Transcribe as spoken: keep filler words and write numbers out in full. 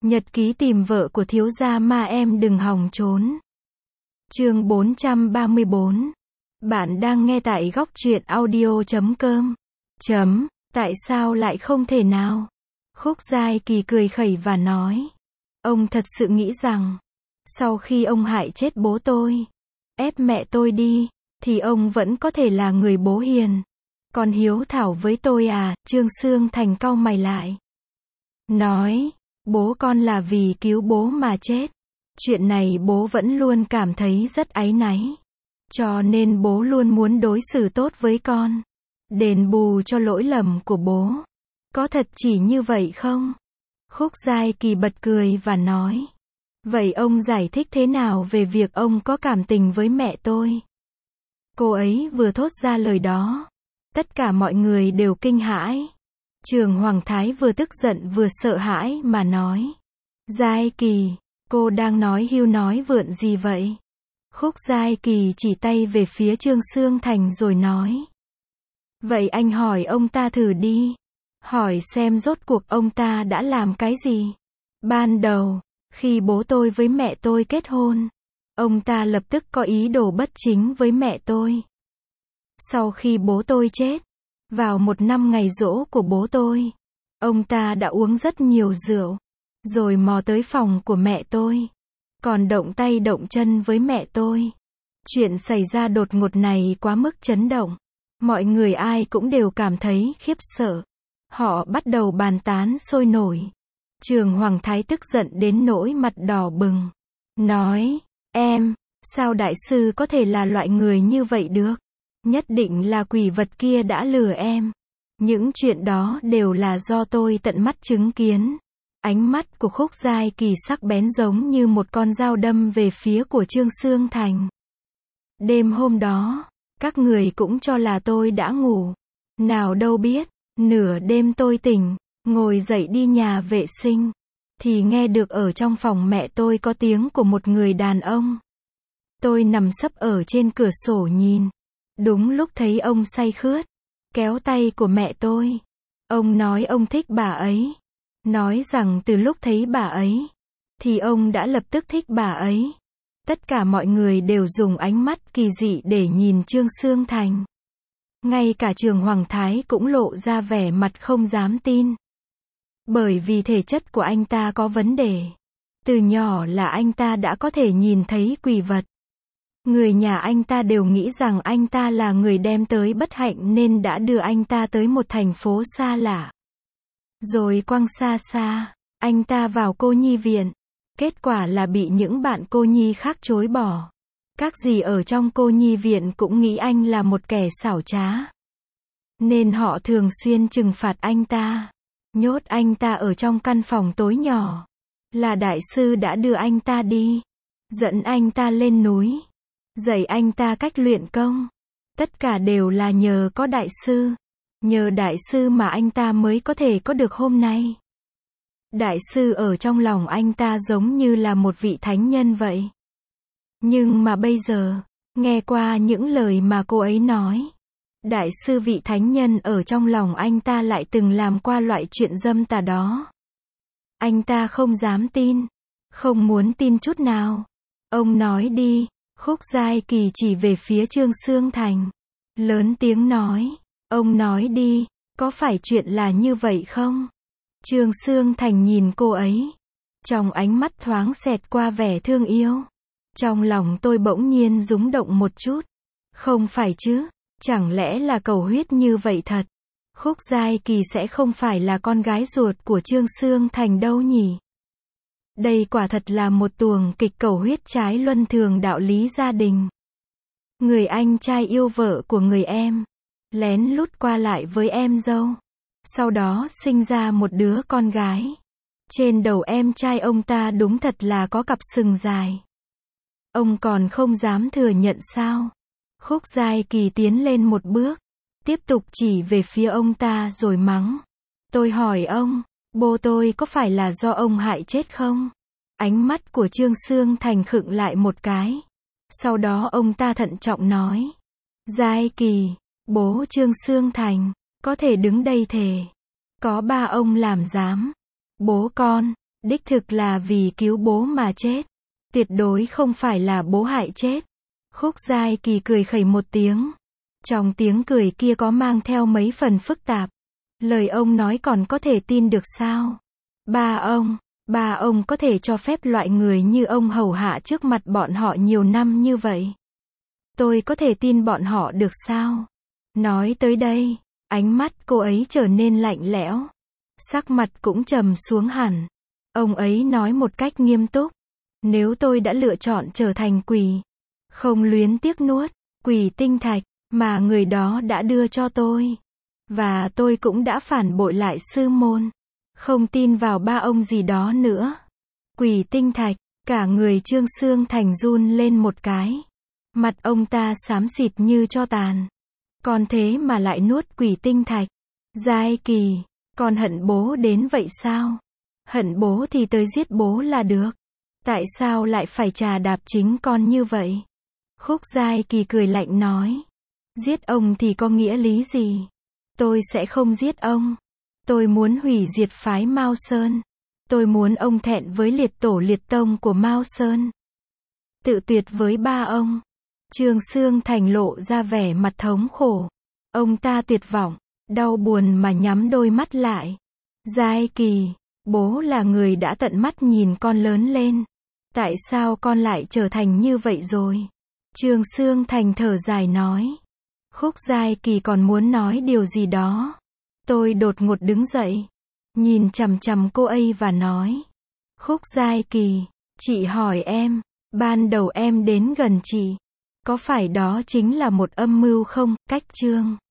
Nhật ký tìm vợ của thiếu gia ma em đừng hòng trốn. Chương bốn trăm ba mươi bốn. Bạn đang nghe tại góc truyện audio chấm com. Chấm, tại sao lại không thể nào? Khúc Giai Kỳ cười khẩy và nói. Ông thật sự nghĩ rằng, sau khi ông hại chết bố tôi, ép mẹ tôi đi, thì ông vẫn có thể là người bố hiền. Còn hiếu thảo với tôi à? Trương Xương Thành cau mày lại. Nói, bố con là vì cứu bố mà chết. Chuyện này bố vẫn luôn cảm thấy rất áy náy. Cho nên bố luôn muốn đối xử tốt với con. Đền bù cho lỗi lầm của bố. Có thật chỉ như vậy không? Khúc Giai Kỳ bật cười và nói. Vậy ông giải thích thế nào về việc ông có cảm tình với mẹ tôi? Cô ấy vừa thốt ra lời đó. Tất cả mọi người đều kinh hãi. Trường Hoàng Thái vừa tức giận vừa sợ hãi mà nói. Giai Kỳ, cô đang nói hưu nói vượn gì vậy? Khúc Giai Kỳ chỉ tay về phía Trương Xương Thành rồi nói. Vậy anh hỏi ông ta thử đi. Hỏi xem rốt cuộc ông ta đã làm cái gì? Ban đầu, khi bố tôi với mẹ tôi kết hôn, ông ta lập tức có ý đồ bất chính với mẹ tôi. Sau khi bố tôi chết, vào một năm ngày giỗ của bố tôi, ông ta đã uống rất nhiều rượu, rồi mò tới phòng của mẹ tôi, còn động tay động chân với mẹ tôi. Chuyện xảy ra đột ngột này quá mức chấn động. Mọi người ai cũng đều cảm thấy khiếp sợ. Họ bắt đầu bàn tán sôi nổi. Trường Hoàng Thái tức giận đến nỗi mặt đỏ bừng. Nói, em, sao đại sư có thể là loại người như vậy được? Nhất định là quỷ vật kia đã lừa em. Những chuyện đó đều là do tôi tận mắt chứng kiến. Ánh mắt của Khúc Giai Kỳ sắc bén giống như một con dao đâm về phía của Trương Xương Thành. Đêm hôm đó, các người cũng cho là tôi đã ngủ. Nào đâu biết, nửa đêm tôi tỉnh, ngồi dậy đi nhà vệ sinh, thì nghe được ở trong phòng mẹ tôi có tiếng của một người đàn ông. Tôi nằm sấp ở trên cửa sổ nhìn. Đúng lúc thấy ông say khướt, kéo tay của mẹ tôi. Ông nói ông thích bà ấy. Nói rằng từ lúc thấy bà ấy, thì ông đã lập tức thích bà ấy. Tất cả mọi người đều dùng ánh mắt kỳ dị để nhìn Trương Xương Thành. Ngay cả Trường Hoàng Thái cũng lộ ra vẻ mặt không dám tin. Bởi vì thể chất của anh ta có vấn đề. Từ nhỏ là anh ta đã có thể nhìn thấy quỷ vật. Người nhà anh ta đều nghĩ rằng anh ta là người đem tới bất hạnh nên đã đưa anh ta tới một thành phố xa lạ. Rồi quăng xa xa, anh ta vào cô nhi viện. Kết quả là bị những bạn cô nhi khác chối bỏ. Các dì ở trong cô nhi viện cũng nghĩ anh là một kẻ xảo trá. Nên họ thường xuyên trừng phạt anh ta. Nhốt anh ta ở trong căn phòng tối nhỏ. Là đại sư đã đưa anh ta đi. Dẫn anh ta lên núi. Dạy anh ta cách luyện công. Tất cả đều là nhờ có đại sư. Nhờ đại sư mà anh ta mới có thể có được hôm nay. Đại sư ở trong lòng anh ta giống như là một vị thánh nhân vậy. Nhưng mà bây giờ, nghe qua những lời mà cô ấy nói, đại sư vị thánh nhân ở trong lòng anh ta lại từng làm qua loại chuyện dâm tà đó. Anh ta không dám tin, không muốn tin chút nào. Ông nói đi. Khúc Giai Kỳ chỉ về phía Trương Xương Thành. Lớn tiếng nói. Ông nói đi, có phải chuyện là như vậy không? Trương Xương Thành nhìn cô ấy. Trong ánh mắt thoáng xẹt qua vẻ thương yêu. Trong lòng tôi bỗng nhiên rúng động một chút. Không phải chứ, chẳng lẽ là cầu huyết như vậy thật? Khúc Giai Kỳ sẽ không phải là con gái ruột của Trương Xương Thành đâu nhỉ? Đây quả thật là một tuồng kịch cầu huyết trái luân thường đạo lý gia đình. Người anh trai yêu vợ của người em, lén lút qua lại với em dâu. Sau đó sinh ra một đứa con gái. Trên đầu em trai ông ta đúng thật là có cặp sừng dài. Ông còn không dám thừa nhận sao? Khúc Giai Kỳ tiến lên một bước, tiếp tục chỉ về phía ông ta rồi mắng. Tôi hỏi ông, bố tôi có phải là do ông hại chết không? Ánh mắt của Trương Xương Thành khựng lại một cái. Sau đó ông ta thận trọng nói. Giai Kỳ, bố Trương Xương Thành, có thể đứng đây thề. Có ba ông làm giám. Bố con, Đích thực là vì cứu bố mà chết. Tuyệt đối không phải là bố hại chết. Khúc Giai Kỳ cười khẩy một tiếng. Trong tiếng cười kia có mang theo mấy phần phức tạp. Lời ông nói còn có thể tin được sao? Ba ông, ba ông có thể cho phép loại người như ông hầu hạ trước mặt bọn họ nhiều năm như vậy? Tôi có thể tin bọn họ được sao? Nói tới đây, ánh mắt cô ấy trở nên lạnh lẽo. Sắc mặt cũng trầm xuống hẳn. Ông ấy nói một cách nghiêm túc. Nếu tôi đã lựa chọn trở thành quỷ, không luyến tiếc nuốt quỷ tinh thạch mà người đó đã đưa cho tôi, và tôi cũng đã phản bội lại sư môn, không tin vào ba ông gì đó nữa. Quỷ tinh thạch, cả người Trương Xương Thành run lên một cái. Mặt ông ta xám xịt như tro tàn. Còn thế mà lại nuốt quỷ tinh thạch. Giai Kỳ, con hận bố đến vậy sao? Hận bố thì tới giết bố là được. Tại sao lại phải trà đạp chính con như vậy? Khúc Giai Kỳ cười lạnh nói. Giết ông thì có nghĩa lý gì? Tôi sẽ không giết ông. Tôi muốn hủy diệt phái Mao Sơn. Tôi muốn ông thẹn với liệt tổ liệt tông của Mao Sơn. Tự tuyệt với ba ông. Trương Xương Thành lộ ra vẻ mặt thống khổ. Ông ta tuyệt vọng, đau buồn mà nhắm đôi mắt lại. Giai Kỳ, bố là người đã tận mắt nhìn con lớn lên. Tại sao con lại trở thành như vậy rồi? Trương Xương Thành thở dài nói. Khúc Giai Kỳ còn muốn nói điều gì đó. Tôi đột ngột đứng dậy, nhìn chằm chằm cô ấy và nói. Khúc Giai Kỳ, chị hỏi em, ban đầu em đến gần chị, có phải đó chính là một âm mưu không? Cách Trương